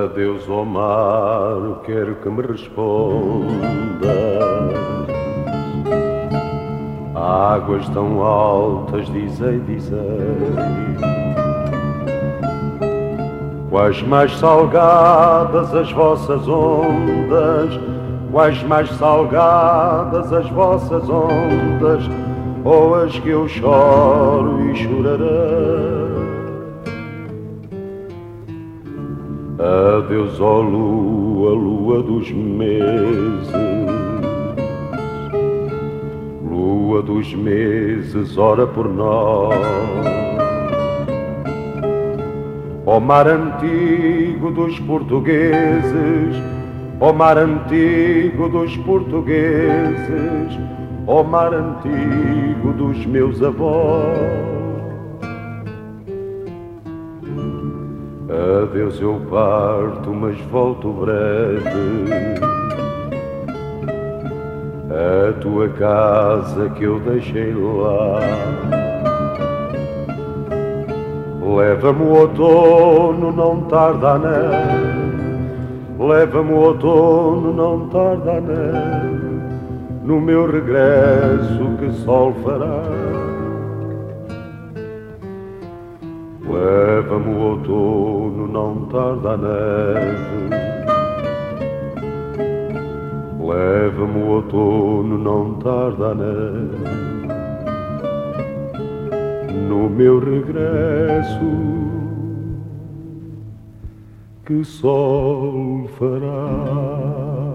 Adeus, ó mar, quero que me respondas. Águas tão altas, dizei, quais mais salgadas as vossas ondas, quais mais salgadas as vossas ondas, ou as que eu choro e chorarei. Adeus, ó lua, lua dos meses, lua dos meses, ora por nós. Ó mar antigo dos portugueses, ó mar antigo dos portugueses, ó mar antigo dos meus avós. Adeus, eu parto, mas volto breve. A tua casa que eu deixei lá. Leva-me o outono, não tarda a neve. Leva-me o outono, não tarda a neve. No meu regresso que sol fará. Leva-me o outono, não tarda a neve. Leva-me o outono, não tarda a neve. No meu regresso, que sol fará.